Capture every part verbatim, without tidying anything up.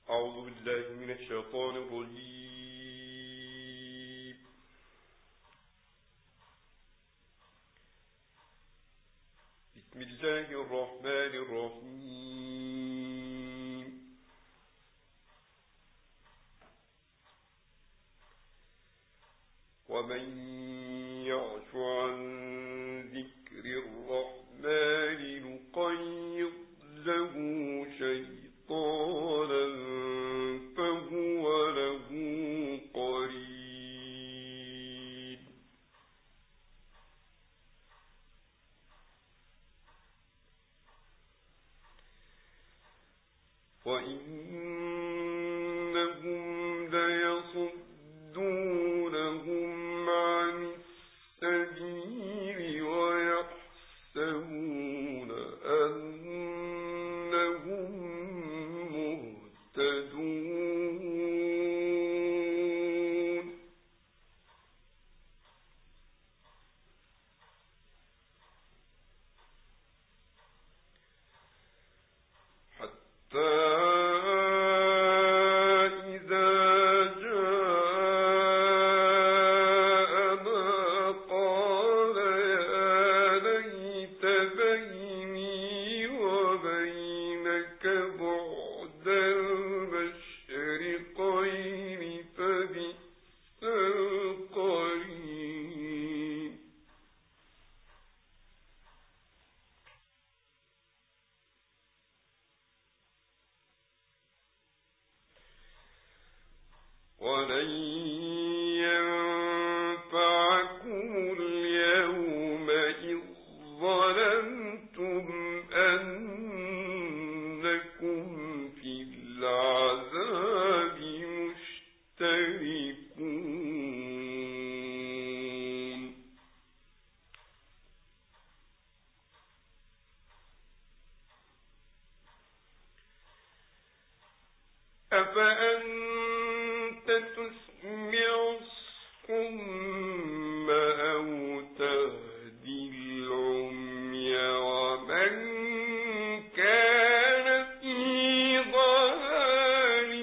أعوذ بالله من الشيطان الرجيم. بسم الله الرحمن الرحيم. ومن يعش عن ذكر الرحمن نقيض له شيطانا فهو له قرين. وإنهم ليصدونهم عن السبيل ويحسبون أنهم مهتدون. حتى ولن ينفعكم اليوم إذ ظلمتم أنكم في العذاب مشتركون. أفأنت تسمع الصم أو تهدي العمي ومن كان في ضلال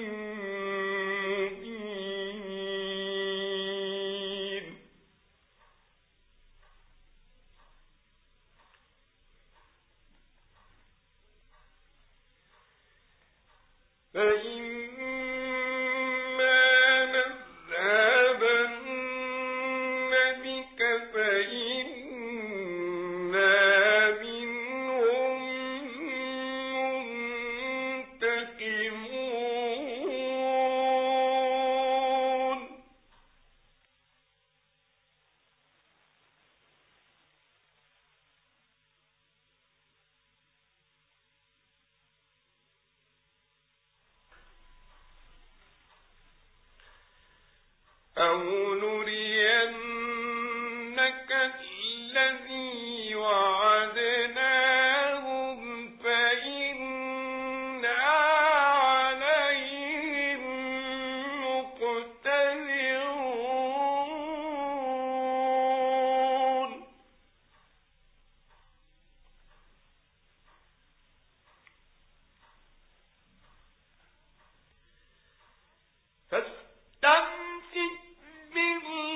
مبين. فإما نذهبن بك فإنا منهم منتقمون. أو نرينك الذي وعدناهم فإنا عليهم مقتدرون. فاستمسك بالله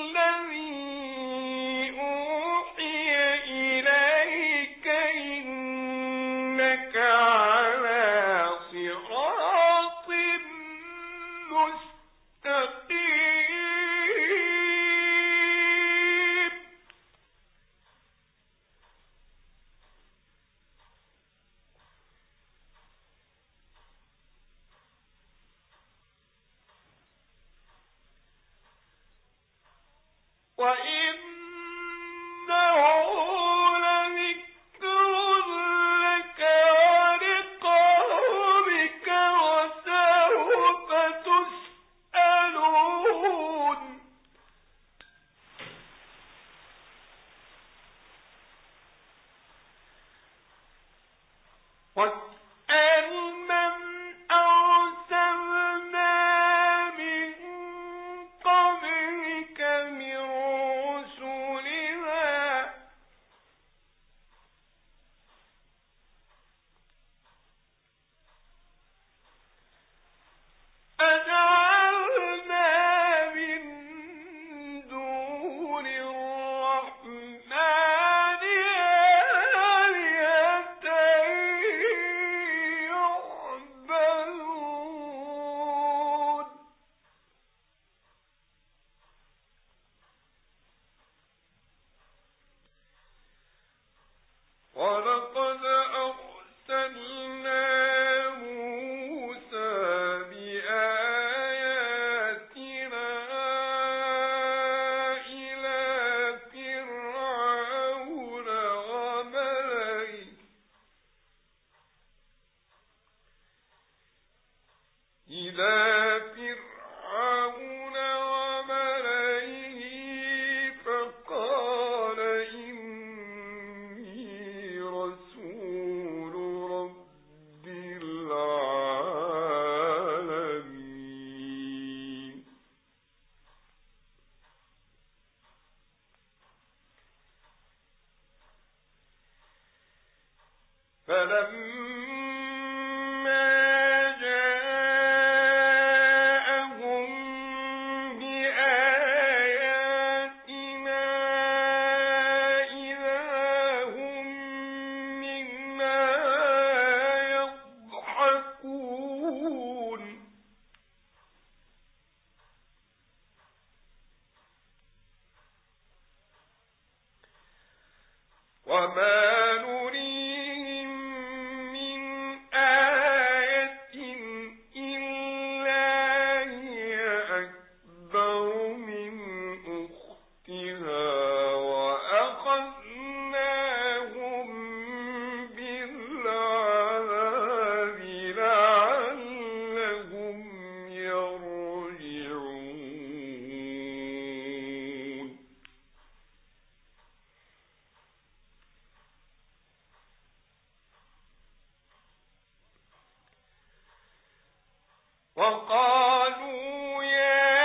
وقالوا يا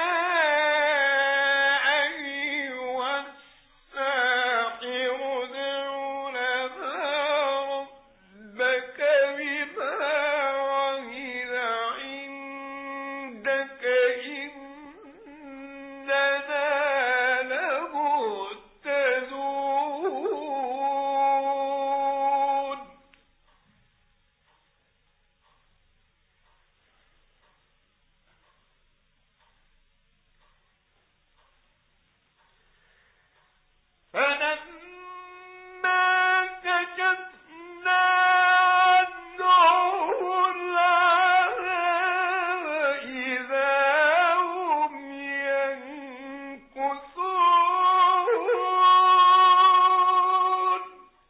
أيها الساحر ادع لنا ربك بما عهد عندك إننا لمهتدون. فلما كشفنا عنهم العذاب إذا هم ينكثون.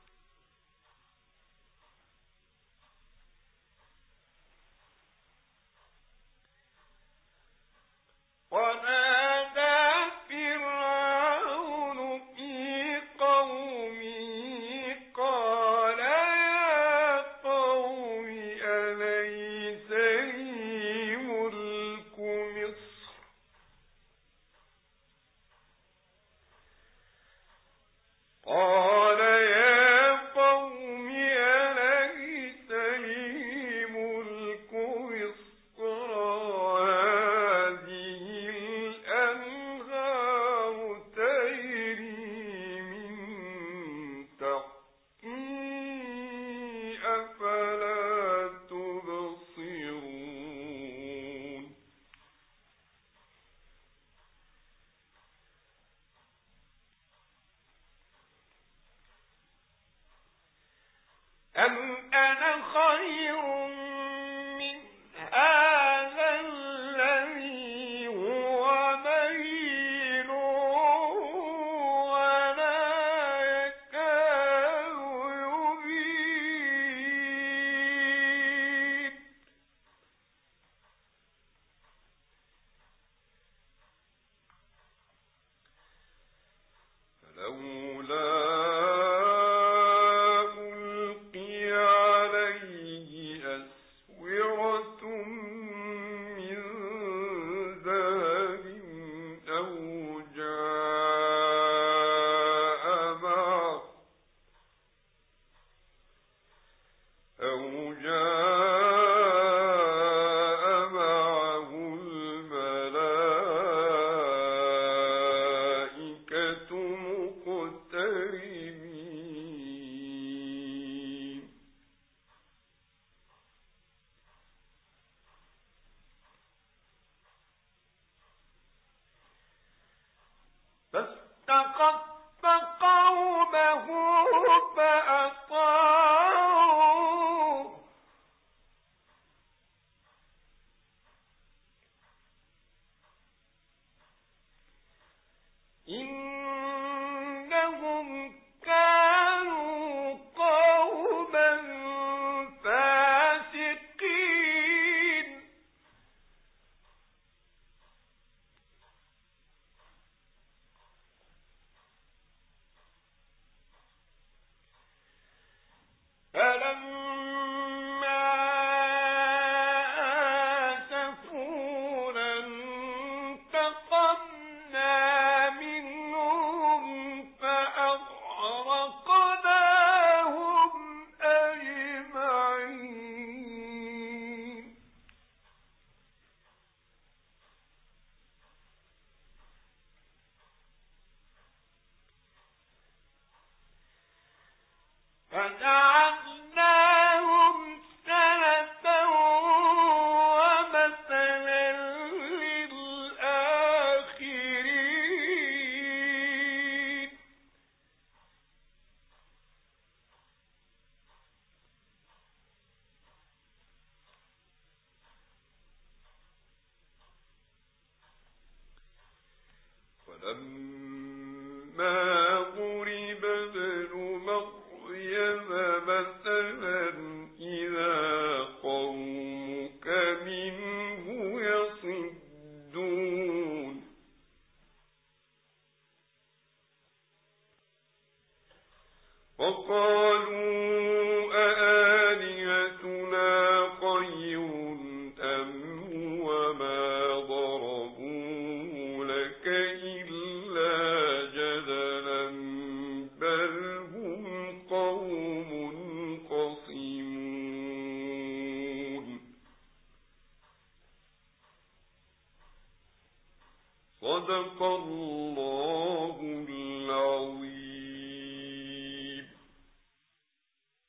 ونادى فرعون في قومه قال يا قوم أليس لي ملك مصر قال يا قوم أليس لي ملك مصر وهذه الأنهار تجري من تحتي أفلا تبصرون. أم أنا خير من هذا الذي هو مهين ولا يكاد يبين. فلولا ألقي عليه أسورة من ذهب أو جاء معه أو جاء معه الملائكة مقترنين. فاستخف قومه فأطاعوه إنهم كانوا قوما فاسقين. ولما ضرب ابن مريم مثلا إذا قومك منه يصدون وقالوا أآلهتنا خير أم وما ضربوه لك إلا جدلا بل هم قوم خصمون صدق الله